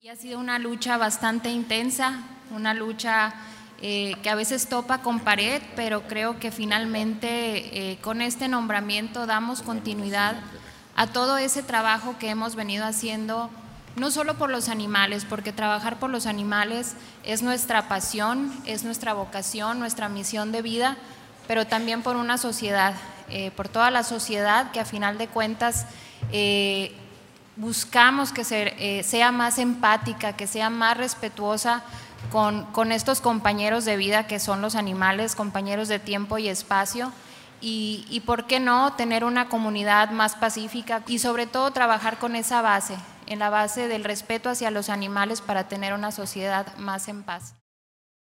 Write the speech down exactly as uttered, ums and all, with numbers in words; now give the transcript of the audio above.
Y ha sido una lucha bastante intensa, una lucha eh, que a veces topa con pared, pero creo que finalmente eh, con este nombramiento damos continuidad a todo ese trabajo que hemos venido haciendo, no solo por los animales, porque trabajar por los animales es nuestra pasión, es nuestra vocación, nuestra misión de vida, pero también por una sociedad, eh, por toda la sociedad que a final de cuentas eh, buscamos que se, eh, sea más empática, que sea más respetuosa con, con estos compañeros de vida que son los animales, compañeros de tiempo y espacio, y, y por qué no tener una comunidad más pacífica y sobre todo trabajar con esa base, en la base del respeto hacia los animales para tener una sociedad más en paz.